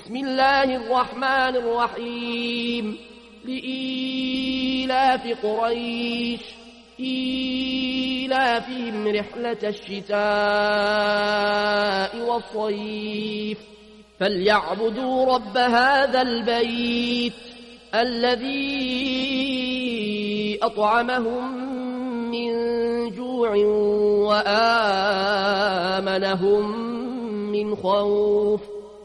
بسم الله الرحمن الرحيم لإيلاف قريش إيلافهم رحلة الشتاء والصيف فليعبدوا رب هذا البيت الذي أطعمهم من جوع وآمنهم من خوف